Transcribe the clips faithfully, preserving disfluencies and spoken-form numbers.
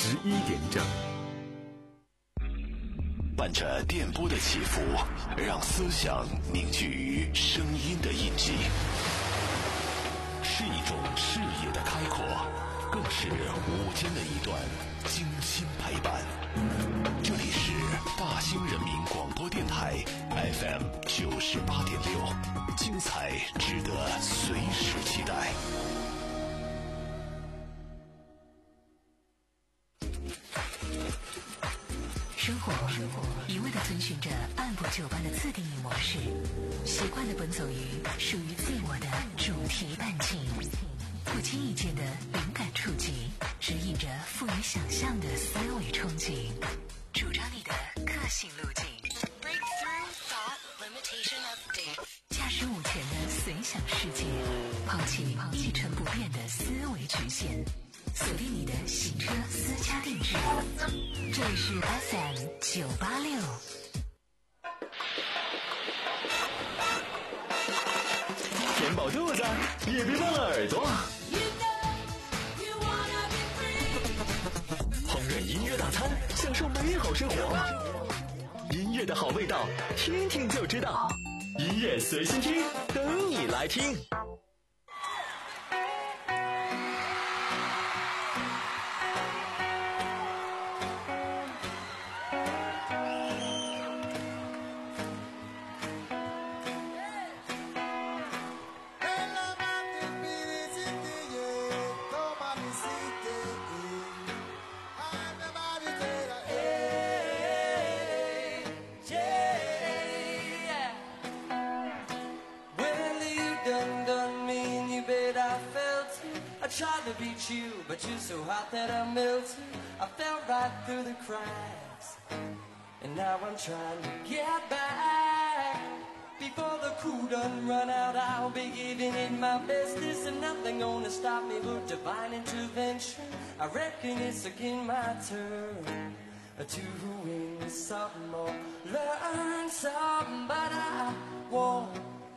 十一点整。 伴着电波的起伏，让思想凝聚于声音的印记，是一种视野的开阔，更是午间的一段精心陪伴。这里是大兴人民广播电台 F M 九十八点六，精彩值得随时期待。 生活一味地遵循着按部就班的自定义模式，习惯地奔走于属于自我的主题伴情，不经意间的灵感触及，指引着富于想象的思维憧憬，主张你的个性路径。Breakthrough Thought Limitation Update， 驾驶舞前的随想世界，抛弃一成不变的思维局限，锁定你的行车私家定制。这里是 F M 九八六。 填饱肚子，也别忘了耳朵。烹饪音乐大餐，享受美好生活。音乐的好味道，听听就知道。音乐随心听，等你来听。 I tried to beat you, but you're so hot that I melted. I fell right through the cracks, and now I'm trying to get back. Before the cool done run out, I'll be giving it my best. There's nothing gonna stop me but divine intervention. I reckon it's again my turn to win some more, learn some, but I won't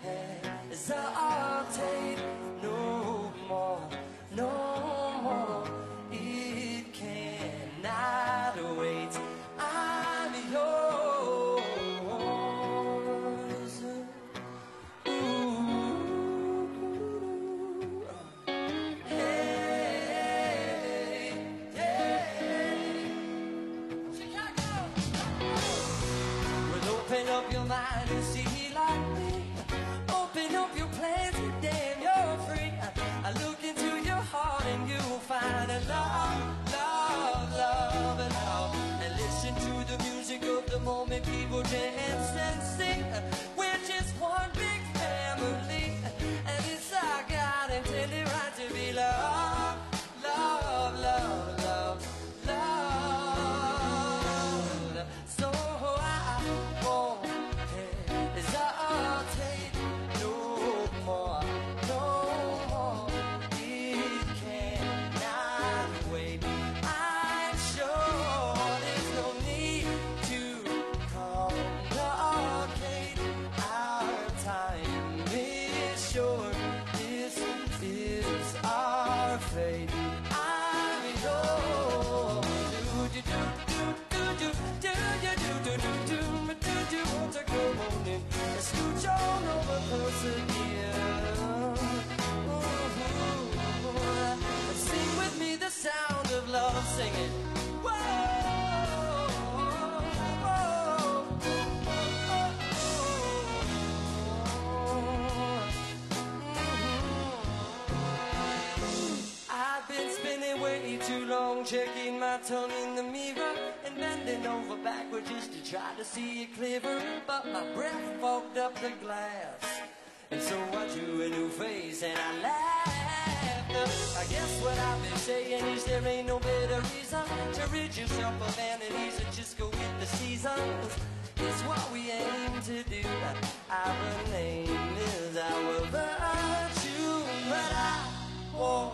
hesitate no more. No more, it cannot wait. I'm yours. Ooh. Hey, hey. Chicago. Well, open up your mind and see like me. Open up your plans and damn, you're free. I look into your heart and you'll find a love, love, love, and love. And listen to the music of the moment, people dance and sing. We're just one big family, and it's our God intended right to be loved, love, love, love, love. So I won't hesitate no more, no more. It cannot wait. I'm sure there's no need to complicate. Our time is short. This is our fate. I'm yours. Do do do do do do do do do do do do do want to come on in and scooch on over closer here. Sing with me the sound of love, sing it. Whoa, whoa, mm-hmm. I've been spinning way too long, checking my tongue in the mirror and bending over backward just to try to see it clearer. But my breath fogged up the glass, and so I drew a new face and I laughed. I guess what I've been saying is there ain't no better reason to rid yourself of vanities and just go with the seasons. It's what we aim to do. Our name is our virtue, but I won't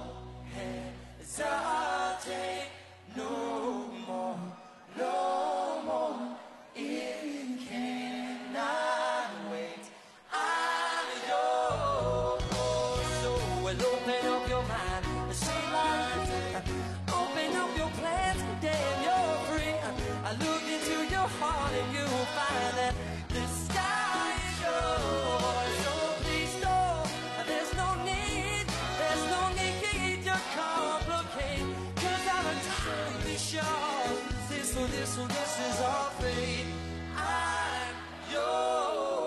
hesitate no more, no more. It cannot wait. I'm yours. So well, open up your mind, say like, open up your plans today. so this is our fate. I'm yours.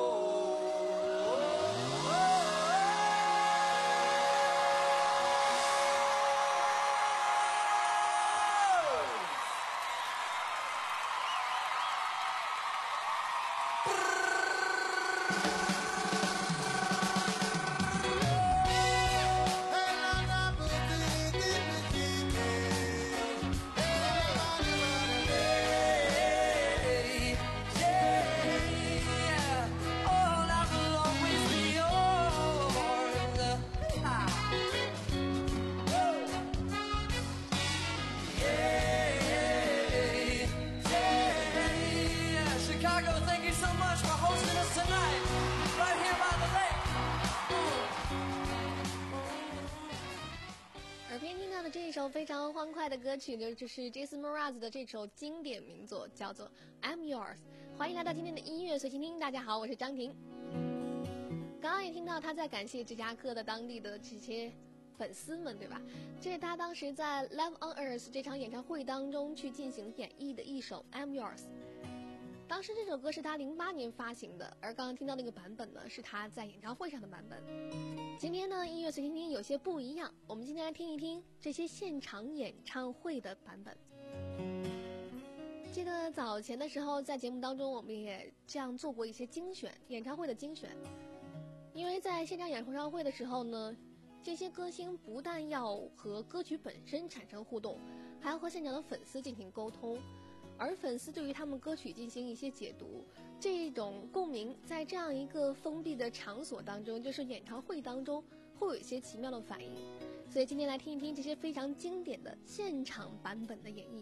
这一首非常欢快的歌曲呢，就是 Jason Mraz 的这首经典名作，叫做 I'm Yours。 欢迎来到今天的音乐随心听，大家好，我是张婷。刚刚也听到他在感谢芝加哥的当地的这些粉丝们，对吧？这是他当时在 Live on Earth 这场演唱会当中去进行演绎的一首 I'm Yours。 当时这首歌是他零八年发行的，而刚刚听到那个版本呢，是他在演唱会上的版本。今天呢，音乐随心听有些不一样，我们今天来听一听这些现场演唱会的版本。记得早前的时候，在节目当中我们也这样做过一些精选，演唱会的精选。因为在现场演唱会的时候呢，这些歌星不但要和歌曲本身产生互动，还要和现场的粉丝进行沟通，而粉丝对于他们歌曲进行一些解读，这种共鸣在这样一个封闭的场所当中，就是演唱会当中，会有一些奇妙的反应。所以今天来听一听这些非常经典的现场版本的演绎。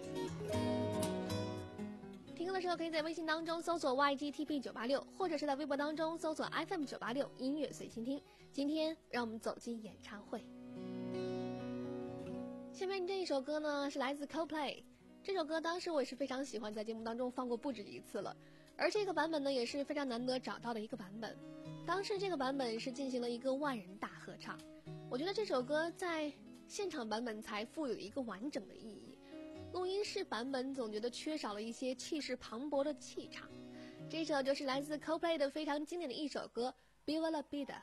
听歌的时候可以在微信当中搜索 Y G T P 九八六， 或者是在微博当中搜索 F M 九八六 音乐随心听。今天让我们走进演唱会。下面这一首歌呢，是来自 Coldplay。这首歌当时我也是非常喜欢，在节目当中放过不止一次了，而这个版本呢也是非常难得找到的一个版本。当时这个版本是进行了一个万人大合唱，我觉得这首歌在现场版本才富有一个完整的意义，录音室版本总觉得缺少了一些气势磅礴的气场。这首就是来自 Coldplay 的非常经典的一首歌 Viva la Vida。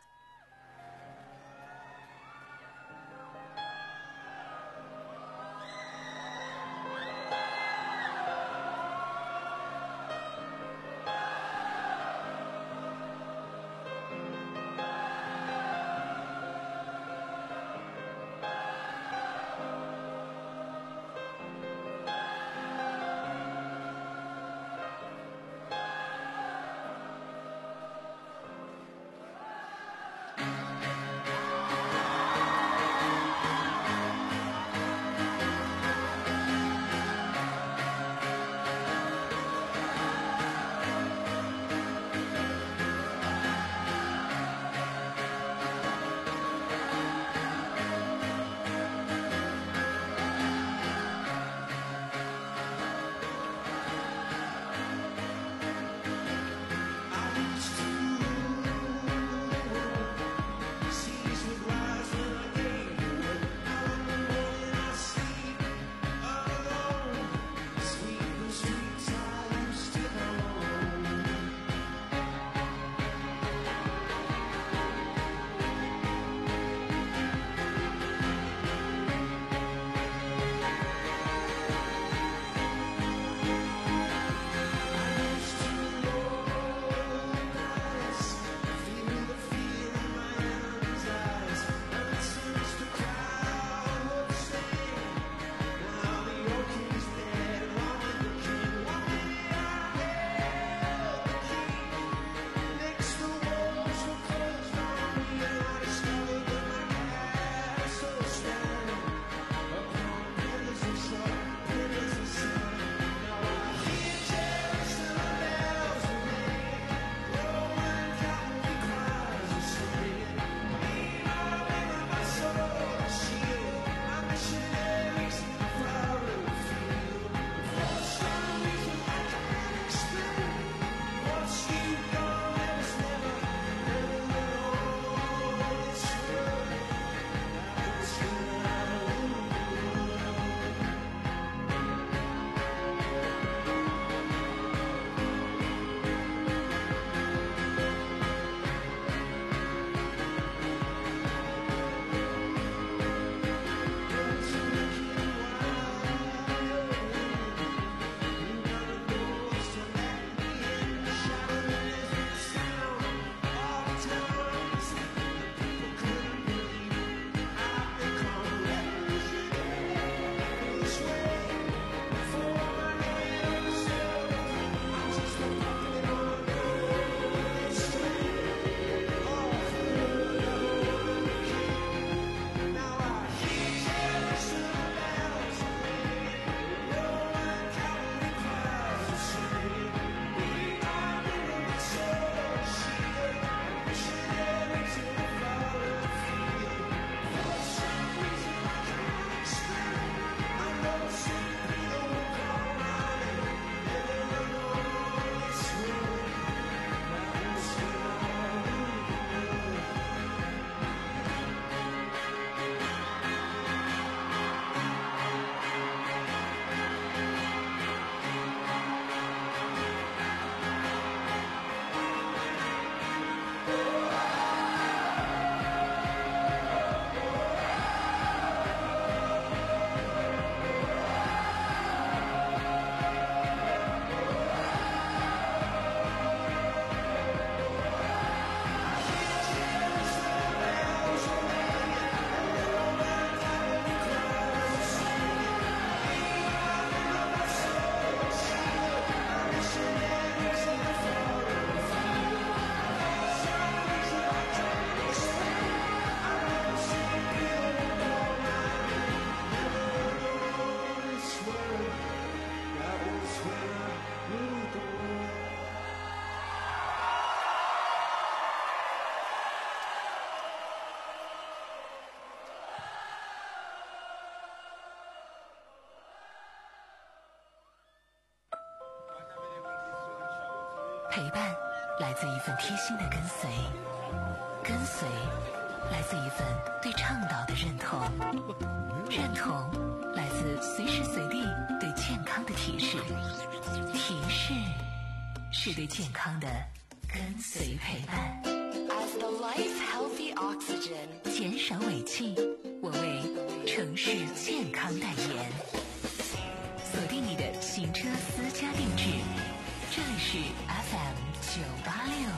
陪伴来自一份贴心的跟随，跟随来自一份对倡导的认同，认同来自随时随地对健康的提示，提示是对健康的跟随陪伴。 As the life healthy oxygen， 减少尾气，我为城市健康代言。锁定你的行车私家定制，这里是 F M 九八六。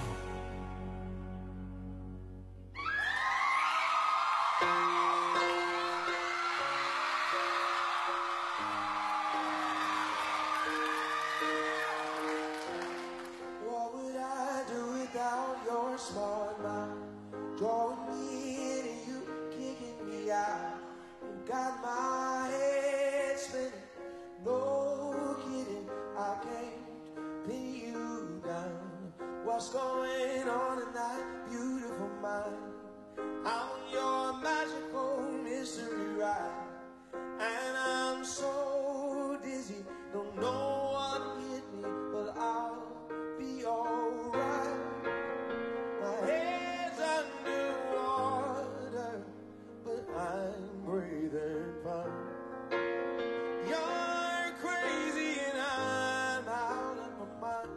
What's going on in that beautiful mind? I'm on your magical mystery ride, and I'm so dizzy, don't know what hit me, but I'll be alright. My head's underwater, but I'm breathing fine. You're crazy and I'm out of my mind.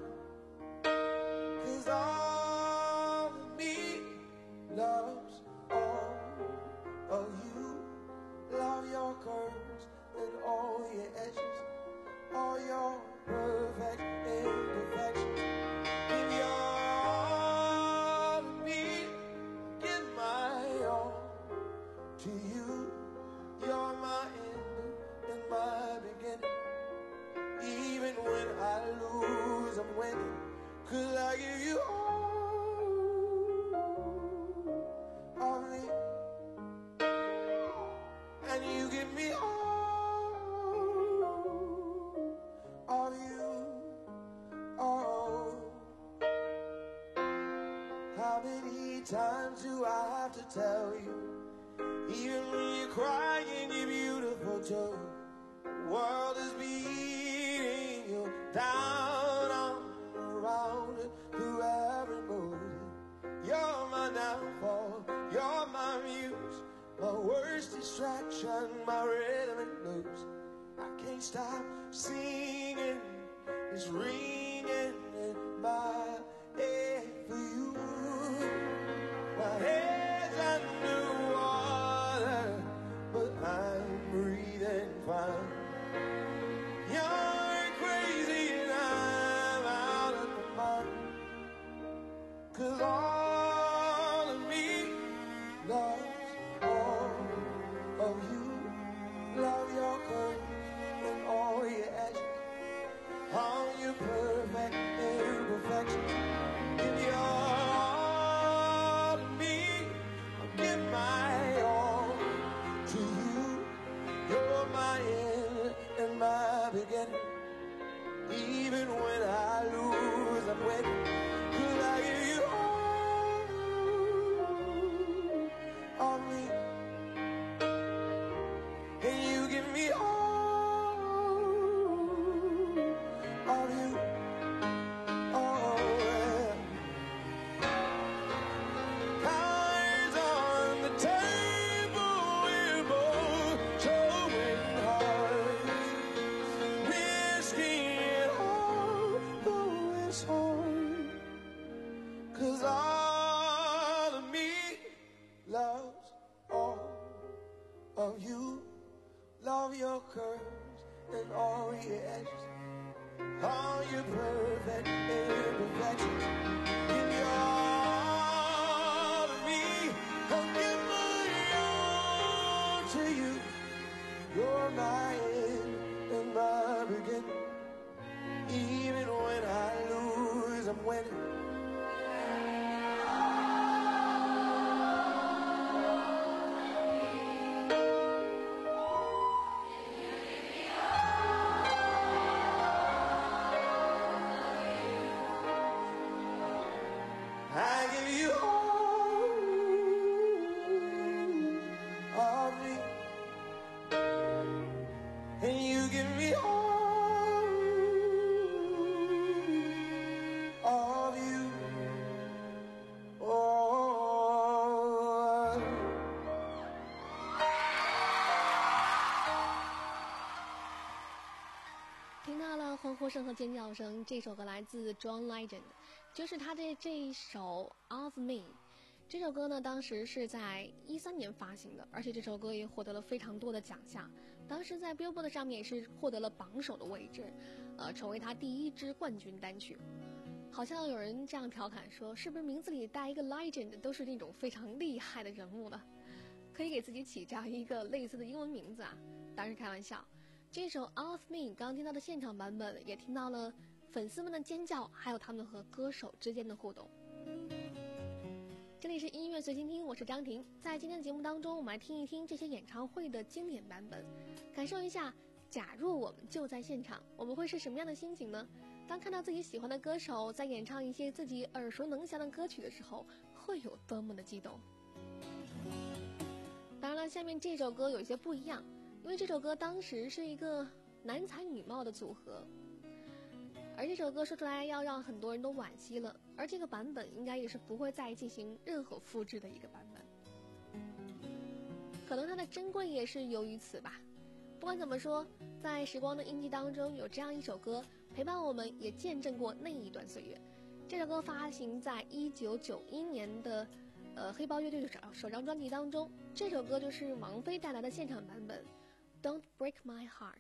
All of me loves all of you. Love your curves and all your edges, all your perfect imperfections. Give your all to me, give my all to you. You're my end and my beginning. Even when I lose, I'm winning. 'Cause I give you all of me, and you give me all of you. Oh, how many times do I have to tell you? Even when you're crying, you're beautiful too. The world is beating you down on around through every mood. You're my downfall, you're my muse, my worst distraction, my rhythm and blues. I can't stop singing, it's ringing in my head for you. My head's underwater, but I'm breathing fine. You're crazy and I'm out of my mind. 'Cause all of me loves all of you. Love your curves and all your edges, all your perfect imperfections. Give your all to me, I'll give my all to you. You're my end and my beginning. Even when I lose, I'm winning. 'Cause I give you all of me, and you give me all of you. Oh, yeah. Cards on the table, we're both showing hearts, risking it all, though it's hard. 'Cause all of me loves all of you. Love your curves and all your edges, all your perfect imperfections. Give your all to me, I'll give my all to you. You're my end and my beginning. Even when I lose, I'm winning. 听到了欢呼声和尖叫声，这首歌来自 John Legend， 就是他的这一首 Of Me。 这首歌呢当时是在一三年发行的，而且这首歌也获得了非常多的奖项，当时在 Billboard 上面也是获得了榜首的位置，呃，成为他第一支冠军单曲。好像有人这样调侃说，是不是名字里带一个 Legend 都是那种非常厉害的人物呢？可以给自己起这样一个类似的英文名字啊，当然是开玩笑。这首 Of Me 刚刚听到的现场版本，也听到了粉丝们的尖叫，还有他们和歌手之间的互动。这里是音乐随心听，我是张婷。在今天的节目当中，我们来听一听这些演唱会的经典版本，感受一下假若我们就在现场，我们会是什么样的心情呢？当看到自己喜欢的歌手在演唱一些自己耳熟能详的歌曲的时候，会有多么的激动。当然了，下面这首歌有一些不一样，因为这首歌当时是一个男才女貌的组合，而这首歌说出来要让很多人都惋惜了，而这个版本应该也是不会再进行任何复制的一个版本，可能它的珍贵也是由于此吧。不管怎么说，在时光的印记当中有这样一首歌陪伴我们，也见证过那一段岁月。这首歌发行在一九九一年的呃黑豹乐队的首首张专辑当中，这首歌就是王菲带来的现场版本 Don't Break My Heart。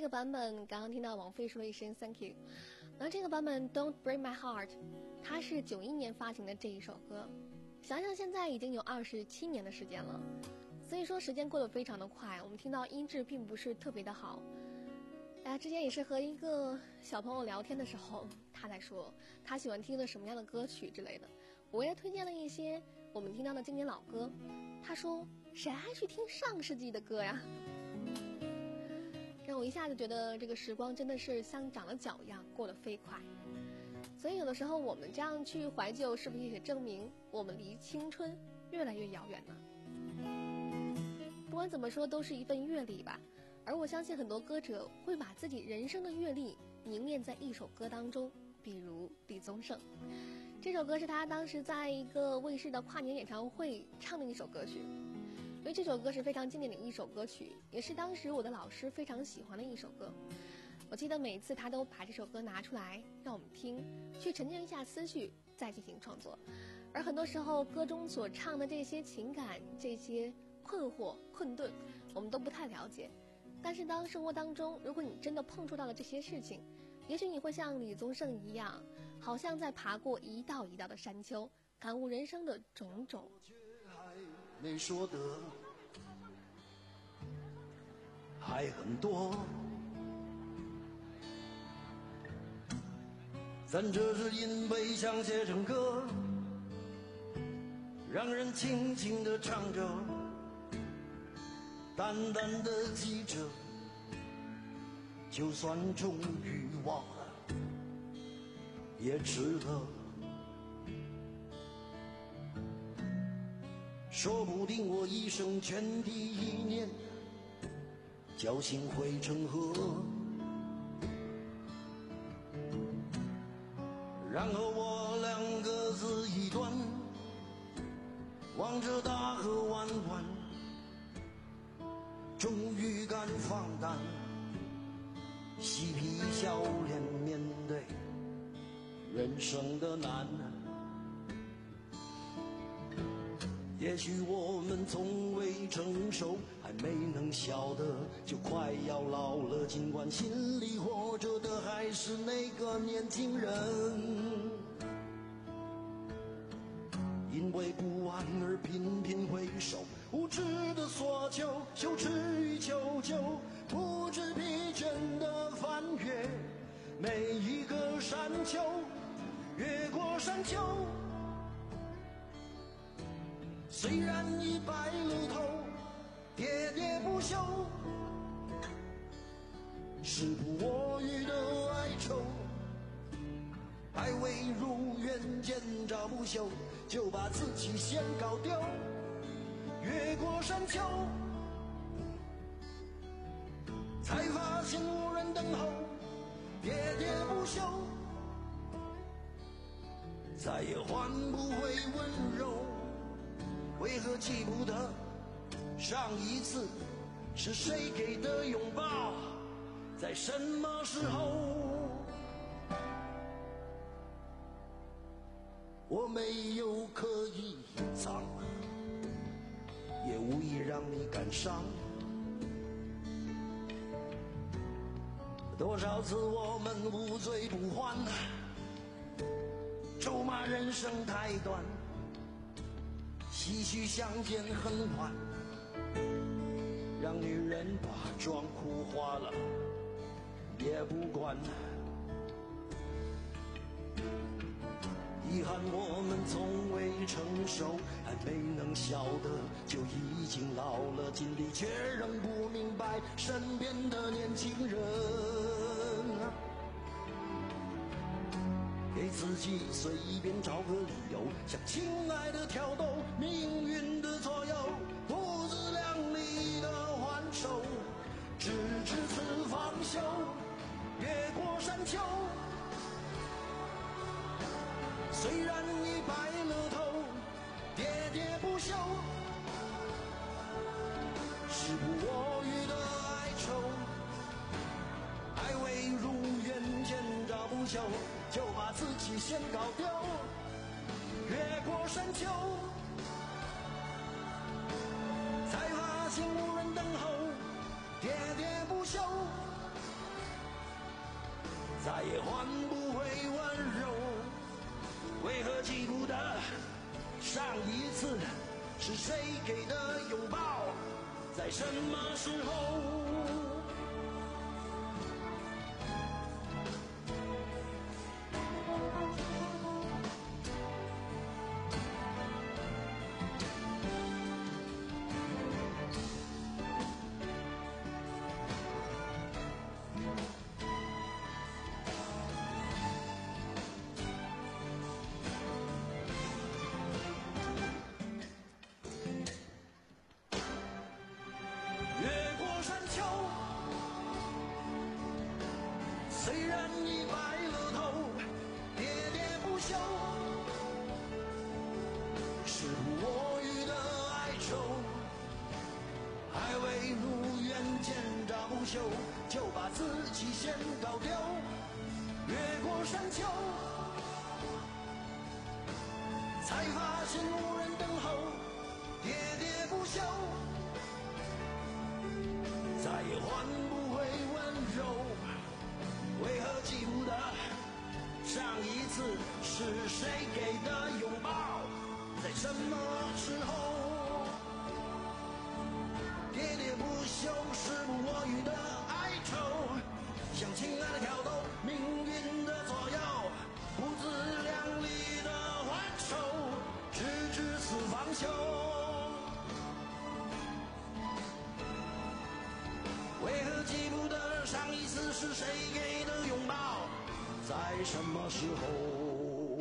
个版本刚刚听到王菲说了一声 Thank you， 那这个版本 Don't Break My Heart， 它是九一年发行的这一首歌，想想现在已经有二十七年的时间了，所以说时间过得非常的快。我们听到音质并不是特别的好，大家之前也是和一个小朋友聊天的时候，他在说他喜欢听的什么样的歌曲之类的，我也推荐了一些我们听到的经典老歌，他说谁还去听上世纪的歌呀，让我一下子觉得这个时光真的是像长了脚一样过得飞快。所以有的时候我们这样去怀旧，是不是也证明我们离青春越来越遥远呢？不管怎么说，都是一份阅历吧。而我相信很多歌者会把自己人生的阅历凝练在一首歌当中，比如李宗盛。这首歌是他当时在一个卫视的跨年演唱会唱的一首歌曲，因为这首歌是非常经典的一首歌曲，也是当时我的老师非常喜欢的一首歌。我记得每一次他都把这首歌拿出来让我们听，去沉淀一下思绪，再进行创作。而很多时候歌中所唱的这些情感，这些困惑困顿，我们都不太了解，但是当生活当中如果你真的碰触到了这些事情，也许你会像李宗盛一样，好像在爬过一道一道的山丘，感悟人生的种种。 没说的还很多，咱这是因为想写成歌，让人轻轻地唱着，淡淡的记着，就算终于忘了也值得。说不定我一生全第一念侥幸汇成河，然后我两个字一断，望着大河弯弯，终于敢放胆嬉皮笑脸面对人生的难。也许我们从未成熟，还没能晓得就快要老了，尽管心里活着的还是那个年轻人，因为不安而频频回首，无知的索求，羞耻与求救，不知疲倦的翻越每一个山丘，越过山丘，虽然已白了头，喋喋不休，时不我予的哀愁，还未如愿见着不朽，就把自己先搞丢。越过山丘，才发现无人等候，喋喋不休，再也换不回温柔。为何记不得上一次是谁给的拥抱，在什么时候？我没有刻意隐藏，也无意让你感伤。多少次我们无醉不欢，咒骂人生太短，唏嘘相见恨晚，让女人把妆哭花了也不管。遗憾我们从未成熟，还没能晓得就已经老了，尽力却仍不明白身边的年轻人。给自己随便找个理由，向亲爱的挑逗，命运的左右，不自量力的还手，直至此方休。越过山丘，虽然已白了头，喋喋不休，时不我予的哀愁，还未如愿见着不朽，就把自己先搞丢。越过山丘，才发现无人等候，喋喋不休， 再也换不回温柔。为何记不得上一次是谁给的拥抱，在什么时候？虽然已白了头，喋喋不休，时不我予的哀愁，还未如愿见着不朽，就把自己先搞丢。越过山丘，才发现无人等候，喋喋不休，再也换不回温柔。为何记不得上一次是谁给的拥抱，在什么时候？喋喋不休，时不我予的哀愁，向亲爱的挑逗，命运的左右，不自量力的还手，直至死方休。为何记不得上一次是谁给的拥抱，在什么时候？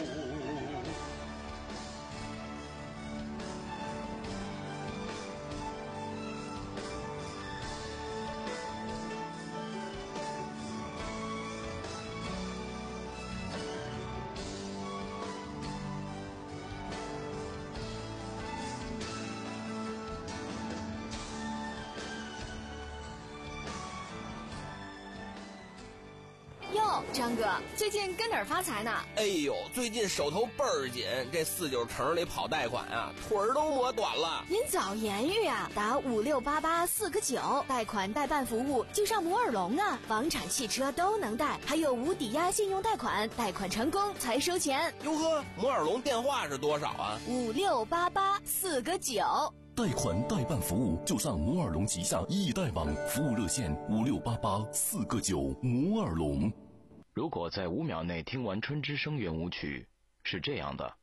哟，张哥，最近跟哪儿发财呢？ 哎呦，最近手头倍儿紧，这四九城里跑贷款啊，腿儿都磨短了。 您早言语啊，打五六八八四个九，贷款代办服务就上摩尔龙啊，房产、汽车都能贷，还有无抵押信用贷款，贷款成功才收钱。 哟呵，摩尔龙电话是多少啊？ 五六八八四个九。 贷款代办服务就上摩尔龙旗下易贷网，服务热线五六八八四个九。摩尔龙。 如果在五秒内听完春之声圆舞曲，是这样的；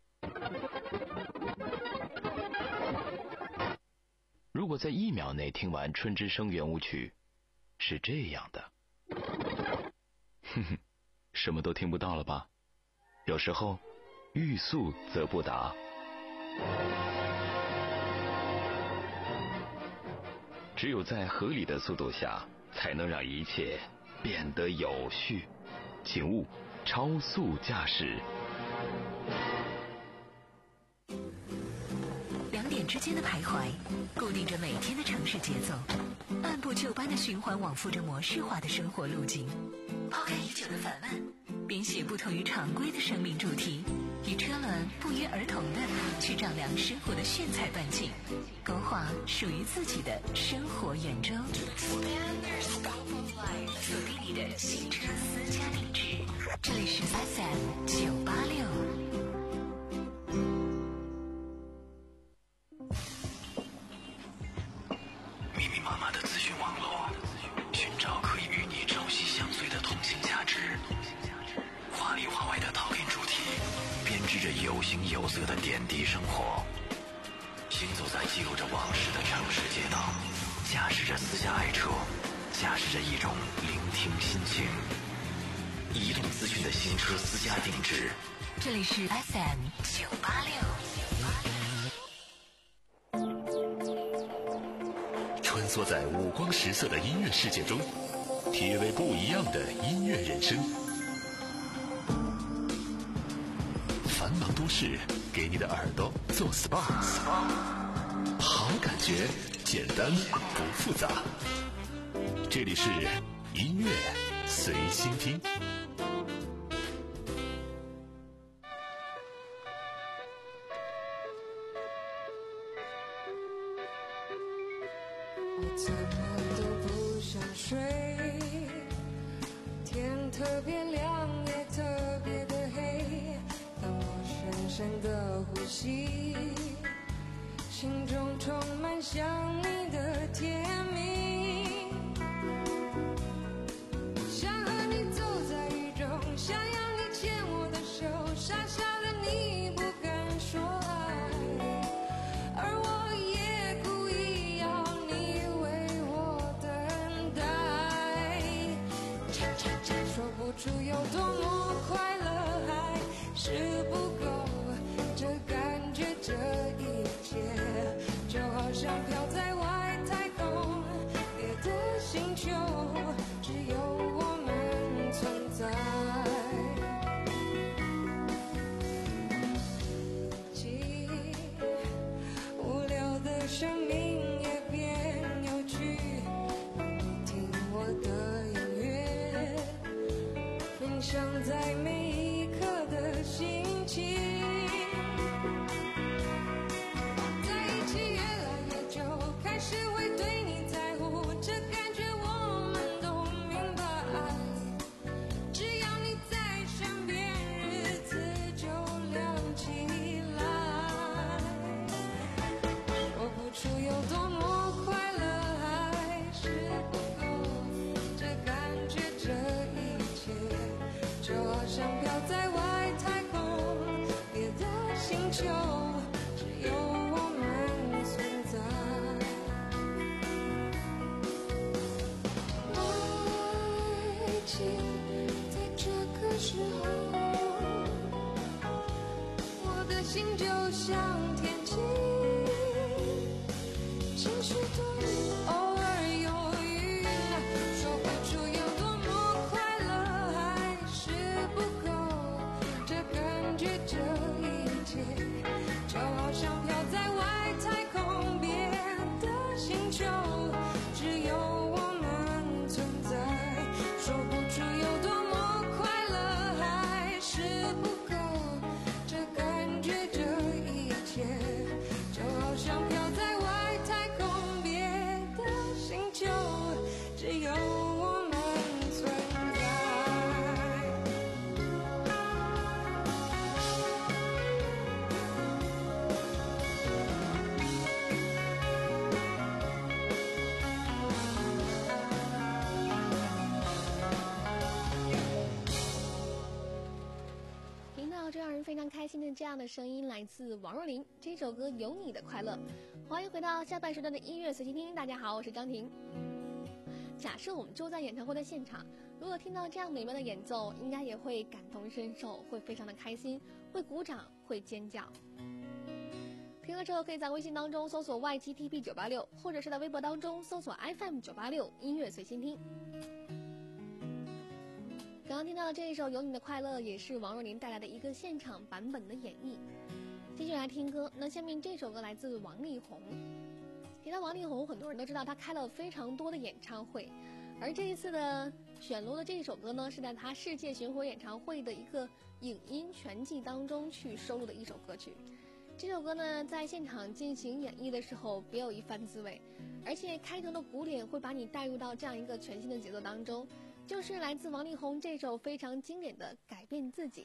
如果在一秒内听完春之声圆舞曲，是这样的。哼哼，什么都听不到了吧？有时候，欲速则不达。只有在合理的速度下，才能让一切变得有序。请勿超速驾驶。 两点之间的徘徊，固定着每天的城市节奏，按部就班的循环往复着模式化的生活路径。抛开已久的烦闷，编写不同于常规的生命主题，与车轮不约而同的去丈量生活的炫彩半径，勾画属于自己的生活圆周。锁定你的新车私家定制，这里是 F M 九八六。 密密麻麻的资讯网络，寻找可以与你朝夕相随的通信价值。华里华外的陶片主题，编织着有形有色的点滴生活。行走在记录着往事的城市街道，驾驶着私家爱车，驾驶着一种聆听心情。移动资讯的新车私家定制， 这里是 F M 九八六。 穿梭在五光十色的音乐世界中，体味不一样的音乐人生。繁忙都市，给你的耳朵做 S P A， 好感觉，简单不复杂。这里是音乐随心听。 我怎么都不想睡，天特别亮也特别的黑，当我深深的呼吸，心中充满想你的甜蜜，想和你走在雨中，想要你牵我的手，傻傻的你不敢说爱，而我也故意要你为我等待，说不出有多么快乐，还是不够，这感觉这一切就好像飘在外太空，别的星球只有我们存在。既无聊的生命也变有趣，听我的音乐，分享在每一刻的心情。是会对你在乎，这感觉我们都明白，只要你在身边，日子就亮起来，说不出有多么快乐，还是不够，这感觉这一切就好像飘在外太空，别的星球只有我们存在。在这个时候，我的心就像天气，情绪多偶尔忧郁，说不出有多么快乐，还是不够，这感觉这一切就好像飘在外太空，别的星球只有我们存在，说不出有多么快乐，还是不够，这感觉这一切就好像飘在外太空，别的星球只有我们存在。 听到这让人非常开心的这样的声音，来自王若琳，这首歌《有你的快乐》。欢迎回到下半时段的音乐随心听，大家好，我是张婷。假设我们就在演唱会的现场，如果听到这样美妙的演奏，应该也会感同身受，会非常的开心，会鼓掌，会尖叫。听了之后，可以在微信当中搜索 Y G T B 九八六，或者是在微博当中搜索 F M 九八六音乐随心听。刚刚听到的这一首《有你的快乐》也是王若琳带来的一个现场版本的演绎。继续来听歌，那下面这首歌来自王力宏。提到王力宏，很多人都知道他开了非常多的演唱会，而这一次的选录的这一首歌呢，是在他世界巡回演唱会的一个影音全季当中去收录的一首歌曲。这首歌呢，在现场进行演绎的时候别有一番滋味，而且开头的鼓点会把你带入到这样一个全新的节奏当中，就是来自王力宏这首非常经典的《改变自己》。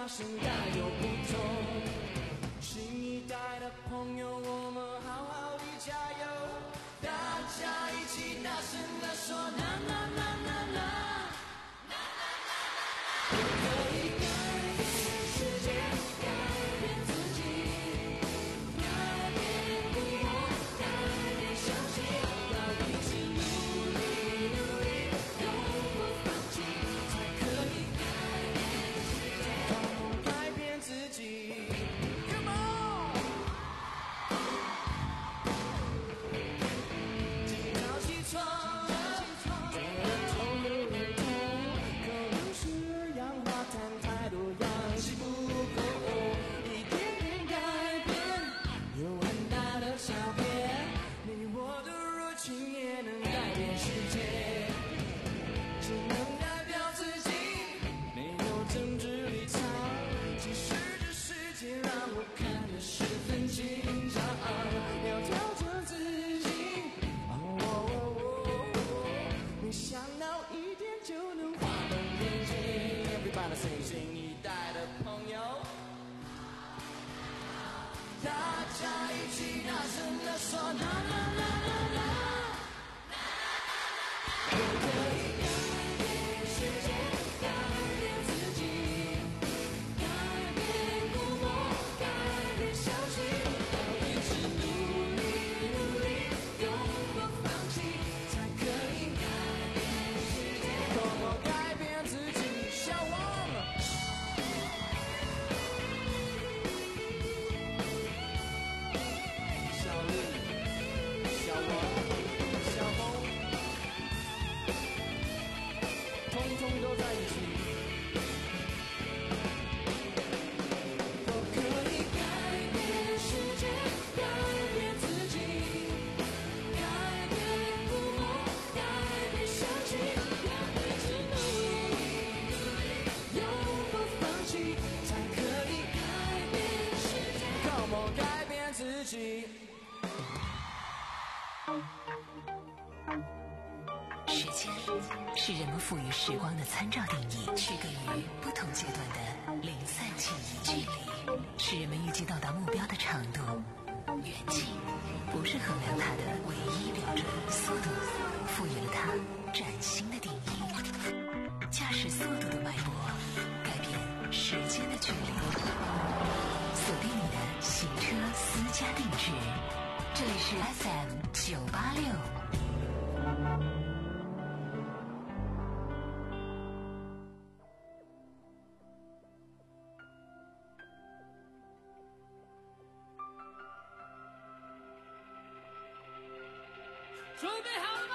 发现该有不同。新一代的朋友，我们好好的加油，大家一起大声地说啦啦啦啦啦，我可以改变世界，改变自己，改变故我，改变相信，要一直努力努力，永不放弃，才可以改变世界，改变自己。Come on！ 今早起床，觉得头有点痛，可能是二氧化碳太多，氧气不够，一点点改变有很大的差别。你我的热情也能改变世界，只能代表自己，没有政治立场。其实这世界让我看得十分紧张，要调整自己。哦哦哦哦，没想到一点就能画龙点睛。Everybody sing， 新一代的朋友，大家一起大声地说啦啦啦啦啦。我可以改变世界，改变自己，改变故我，改变相信，要一直努力努力，永不放弃，才可以改变世界。Come on，改变自己，小王。小丽、小王、小红，通通都在一起。我可以改变世界，改变自己，改变故我，改变相信，要一直努力努力，永不放弃，才可以改变世界。Come on，改变自己。 时间是人们赋予时光的参照定义，区隔于不同阶段的零散记忆。距离是人们预计到达目标的长度，远近不是衡量它的唯一标准。速度赋予了它崭新的定义。驾驶速度的脉搏，改变时间的距离。锁定你的行车私家定制，这里是 F M 九八六。 准备好了吗？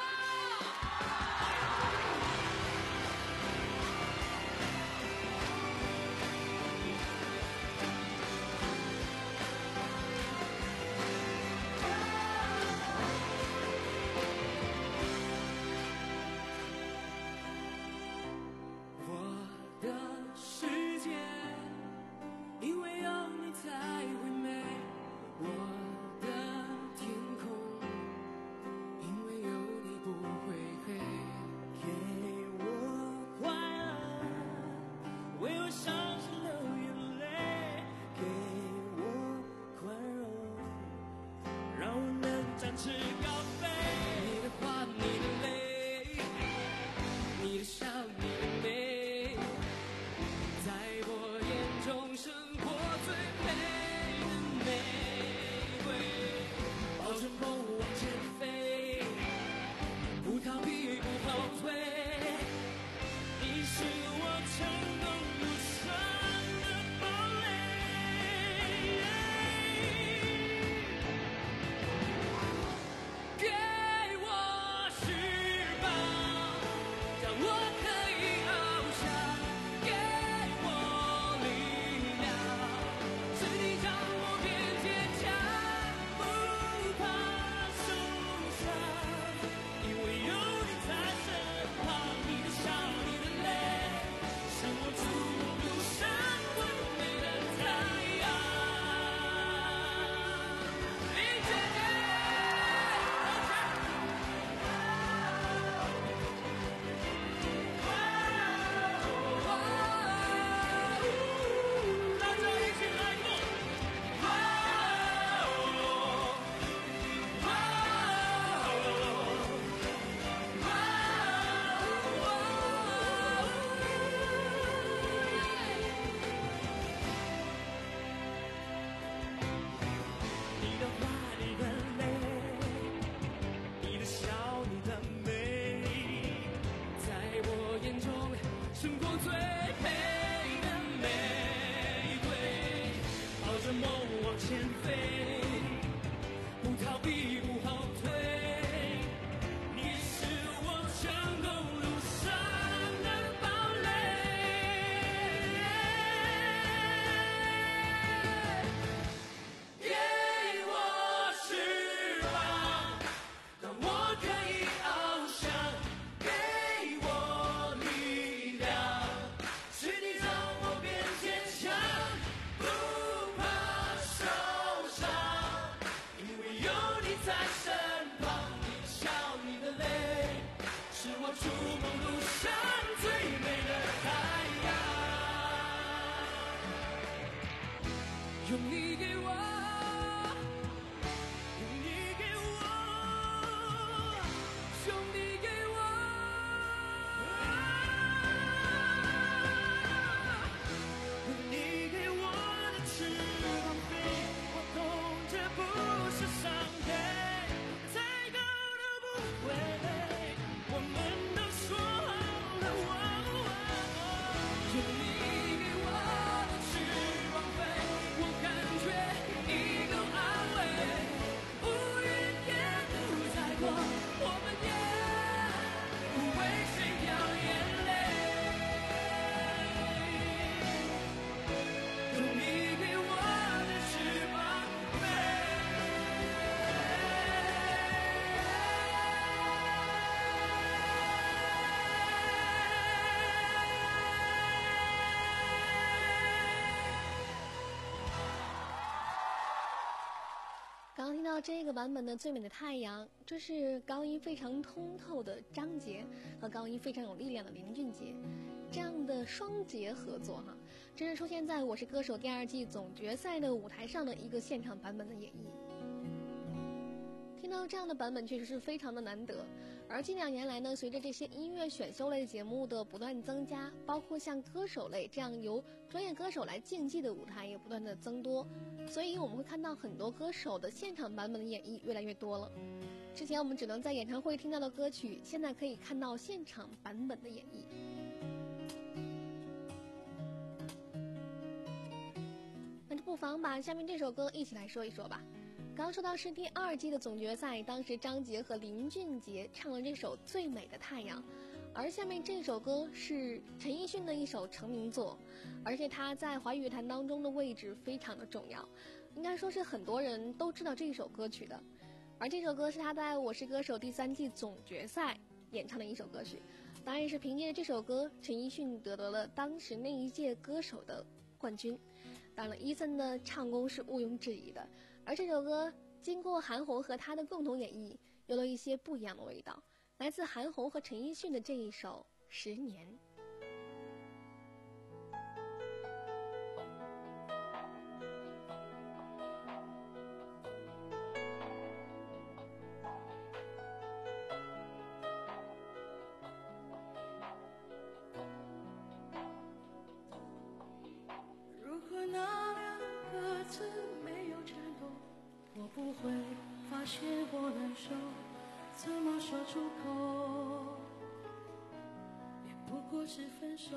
我的世界，因为有你才会美。我的天空，因为有你不会黑。给我快乐，为我伤心流眼泪。给我宽容，让我能展翅高飞。你的话，你的泪，你的笑，你的美，在我眼中胜过最美的玫瑰。抱着梦往前飞，不逃避，不后退。你是我成功路上的堡垒。 胜过最美的玫瑰，抱着梦往前飞，不逃避不后退，你是我成功路上的堡垒。给我翅膀，让我可以翱翔，给我力量，使你让我变坚强，不怕受伤，因为有你在身旁，你笑你的泪，是我筑梦路上最美的太阳。用你给我，用你给我，用你给我，用你给我的翅膀飞，我懂这不是伤悲，再高都不会累，我们都说好了。用你给我的翅膀飞，我感觉一个安慰，乌云也不再过，我们也不为谁掉眼泪。用你给我的翅膀飞。 刚刚听到这个版本的《最美的太阳》，这是高音非常通透的张杰和高音非常有力量的林俊杰这样的双杰合作哈，这是出现在《我是歌手》第二季总决赛的舞台上的一个现场版本的演绎。听到这样的版本确实是非常的难得，而近两年来呢，随着这些音乐选秀类节目的不断增加，包括像歌手类这样由专业歌手来竞技的舞台也不断的增多，所以我们会看到很多歌手的现场版本的演绎越来越多了。之前我们只能在演唱会听到的歌曲，现在可以看到现场版本的演绎。那就不妨把下面这首歌一起来说一说吧。刚刚说到是第二季的总决赛，当时张杰和林俊杰唱了这首《最美的太阳》，而下面这首歌是陈奕迅的一首成名作，而且他在华语乐坛当中的位置非常的重要，应该说是很多人都知道这首歌曲的。而这首歌是他在《我是歌手》第三季总决赛演唱的一首歌曲，当然是凭借着这首歌，陈奕迅得得了当时那一届歌手的冠军。当然了，伊森的唱功是毋庸置疑的，而这首歌经过韩红和他的共同演绎，有了一些不一样的味道，来自韩红和陈奕迅的这一首《十年》。 我不会发现我难受，怎么说出口，也不过是分手。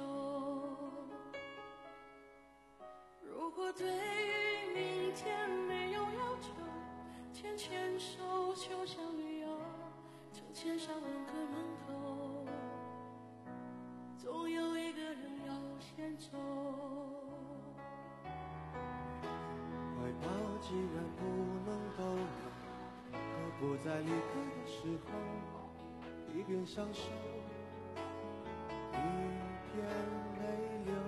如果对于明天没有要求，牵牵手就像旅游，就牵上两个门口，总有一个人要先走。 怀抱既然不能都有，何不在离开的时候，一边享受，一边泪流。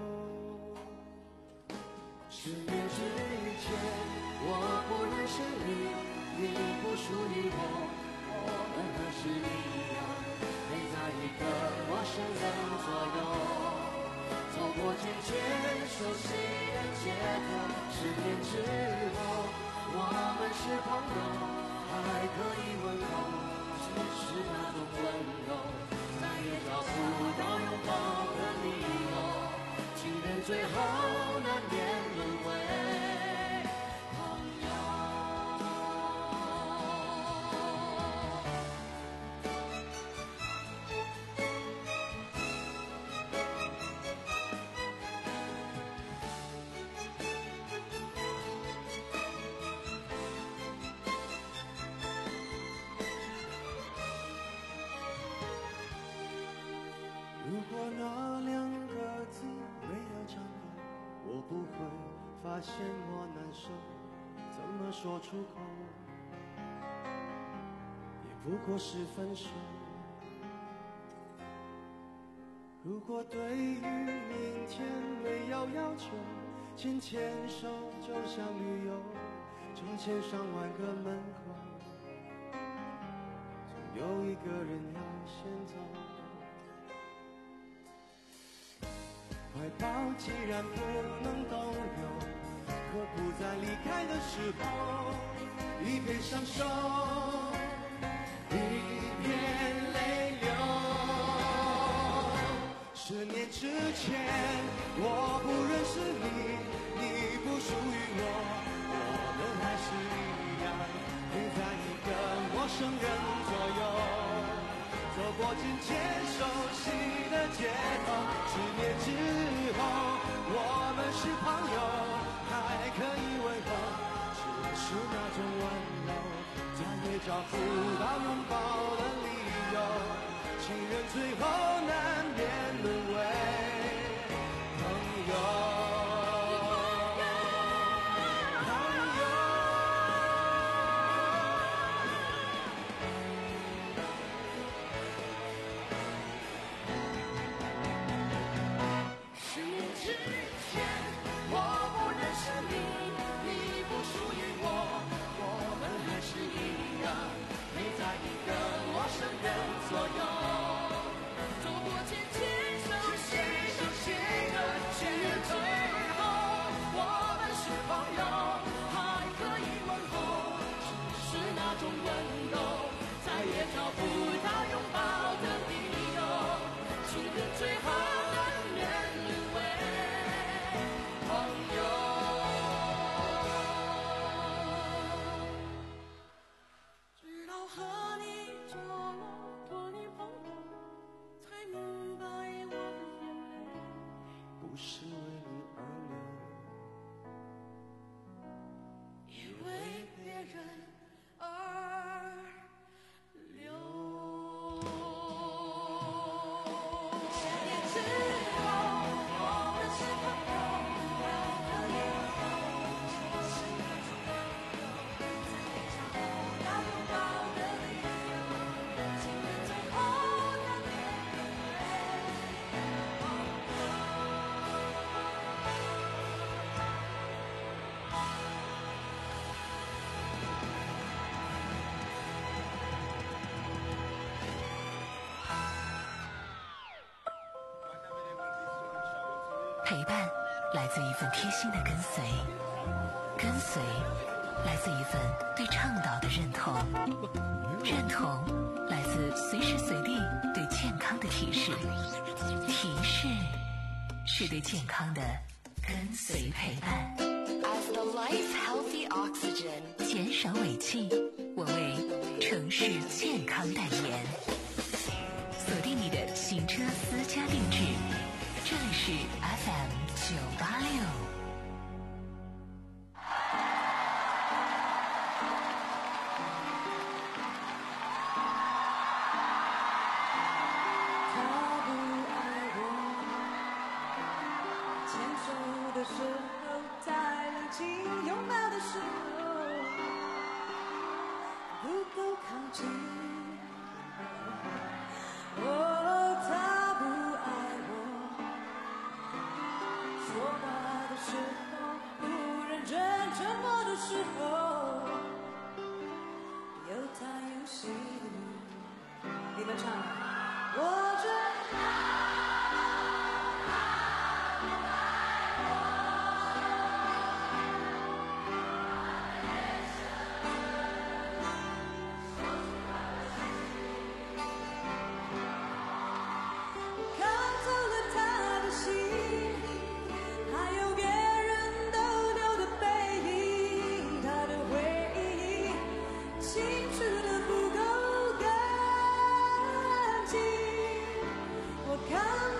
十年之前，我不认识你，你不属于我，我们还是一样，陪在一个陌生人左右。走过渐渐熟悉的街头，十年之后，我们是朋友，还可以问候，只是那种温柔，再也找不到拥抱的理由。情人最后难免沦为朋友。 那两个字没有张口，我不会发现我难受，怎么说出口，也不过是分手。如果对于明天没有要求，牵牵手就像旅游，成千上万个门口，总有一个人要先走。怀抱既然不能逗留，可不在离开的时候，一边享受，一边泪流。十年之前，我不认识你，你不属于我，我们还是一样，陪在一个陌生人左右，走过渐渐熟悉的街头。十年之后，我们是朋友，还可以问候，只是那种温柔，再也找不到拥抱的理由。情人最后难免沦为朋友。 十年之前，我不认识你，你不属于我，我们还是一样，陪在一个陌生人左右，走过渐渐熟悉熟悉的街头。我们是朋友，还可以问候，只是那种温柔，再也找不到拥抱的理由。情人最后难免沦为朋友。直到和你做了多年朋友，才明白我的眼泪不是为你而流， 也为别人而流。十年之后，我们是朋友，还可以问候，只是那种温柔，再也找不到拥抱的理由。情人最后难免沦为朋友。 陪伴来自一份贴心的跟随，跟随来自一份对倡导的认同，认同来自随时随地对健康的提示，提示是对健康的跟随陪伴。 As the life healthy oxygen， 减少尾气，我为城市健康代言。锁定你的行车私家定制，这里是 F M 九八六。 他不爱我，牵手的时候，在冷清拥抱的时候，不够靠近。哦，他不爱我，说话的时候，不认真沉默的时候，有他有谁的你，你们唱。我知道。看透了他的心，还有别人逗留的背影，他的回忆清楚的不够干净。我看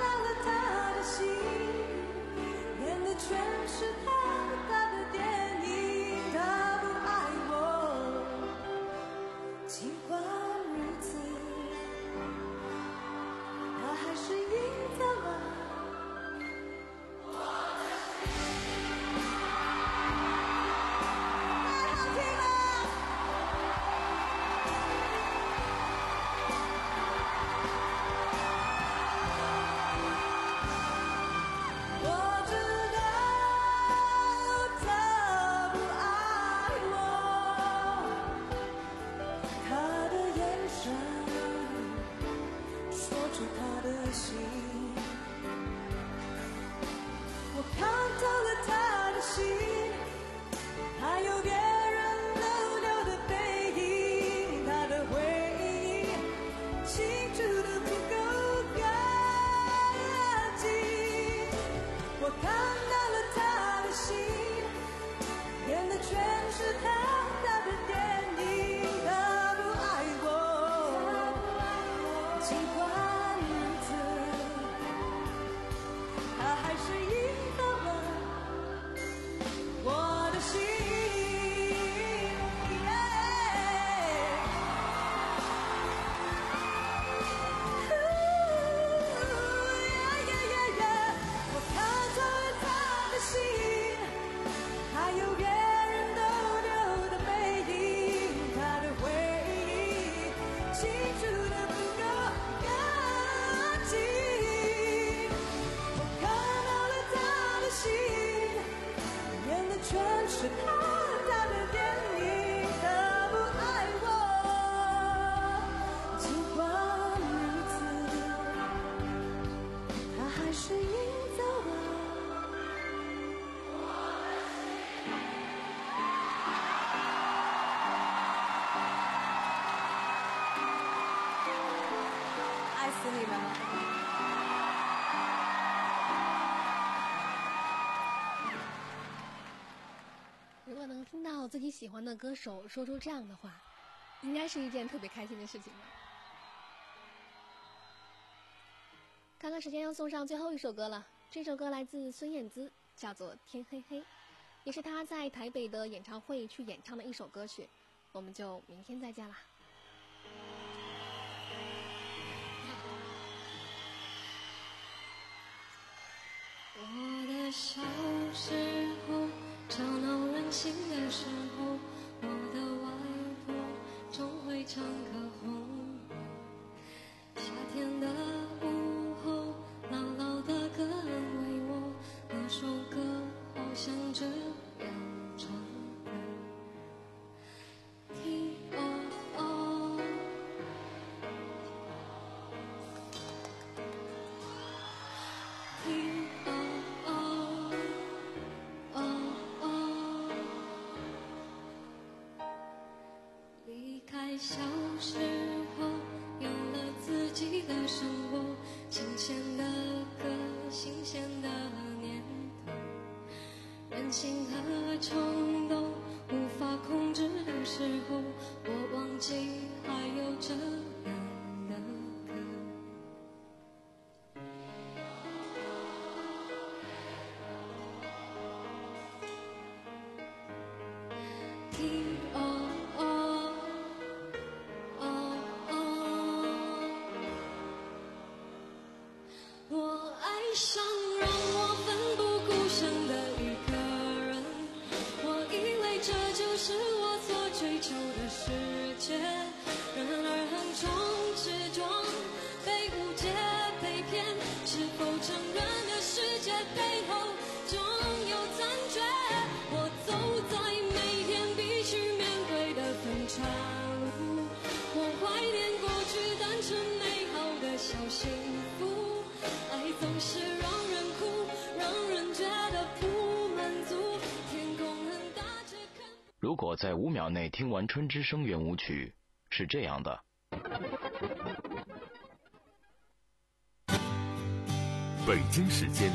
是他他的电影的不爱我，尽管如此，他还是赢走了。爱死你们了。 如果能听到自己喜欢的歌手说出这样的话，应该是一件特别开心的事情吧。看看时间要送上最后一首歌了，这首歌来自孙燕姿，叫做《天黑黑》，也是她在台北的演唱会去演唱的一首歌曲。我们就明天再见啦。 我的小时候，吵闹任性的时候，我的外婆总会唱歌哄我。夏天的午后，牢牢的歌安慰我，那首歌好像这样唱的。T O O T离开小时候，有了自己的生活，新鲜的歌，新鲜的念头，任性和冲动无法控制的时候，我忘记还有这样的歌。T O O O O 我爱上让我奋不顾身的一个人，我以为这就是我所追求的世界，然而横冲直撞，被误解被骗，是否承认的世界背后总有残缺？我走在每天必须面对的分岔路，我怀念过去单纯美好的小幸福，爱总是让人哭，让人觉得不满足，天空很大却看。 如果在五秒内听完《春之声圆舞曲》，是这样的。 北京时间